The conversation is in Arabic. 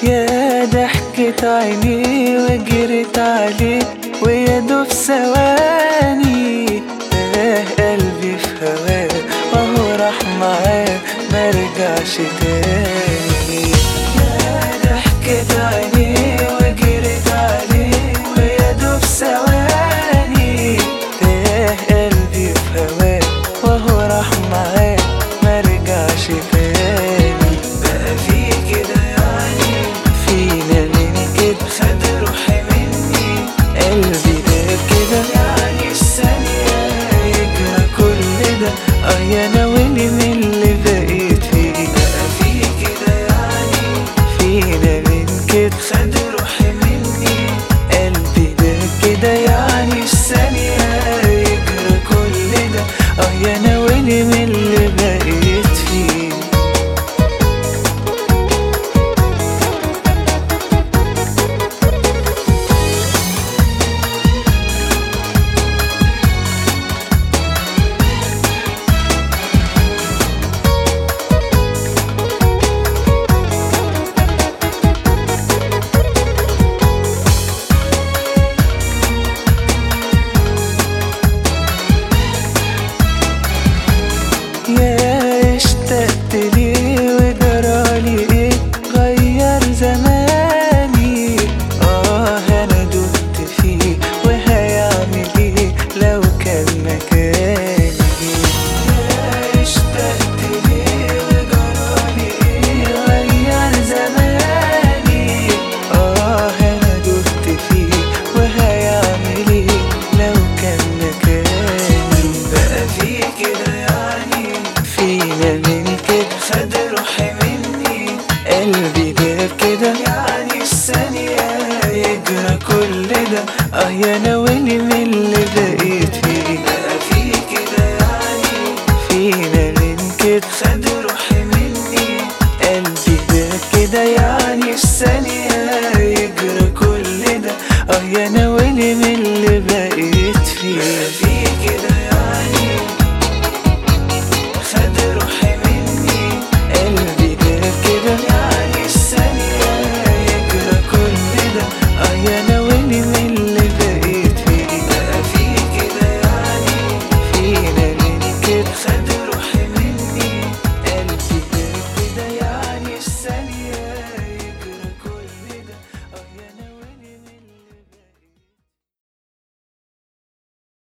يا ضحكة عيني وجرت عليه ويا دوب ثواني تاه قلبي في هواه وهو راح معاه مرجعش تاني. يا ضحكة عيني وجرت عليه ويا دوب ثواني تاه قلبي في هواه وهو راح معاه مرجعش تاني. بقى في كده يعني فينا من كده خد روحي مني قلبي ده كده يعني الثانية يجرى كل ده يا ناولي من اللي بقيت فيه. بقى في كده يعني فينا من كده خد روحي مني قلبي ده كده يعني الثانية يجرى كل ده يا ناولي من اللي بقيت فيه. يا اشتقت ليه وجرالي ايه غير زماني انا دقت فيه وهيعمل ايه لو كان مكاني. يا اشتقت ليه وجرالي ايه غير زماني انا دقت فيه وهيعمل ايه لو كان مكاني. بقى في كده يعني فينا من كده خد روحي مني قلبي ده كده يعني الثانية يجرى كل ده يا ناولي من اللي بقيت فيه. بقى في كده يعني فينا من كده خد روحي مني قلبي ده كده يعني الثانية يجرى كل ده يا ناولي من اللي بقيت فيه. بقى في كده يعني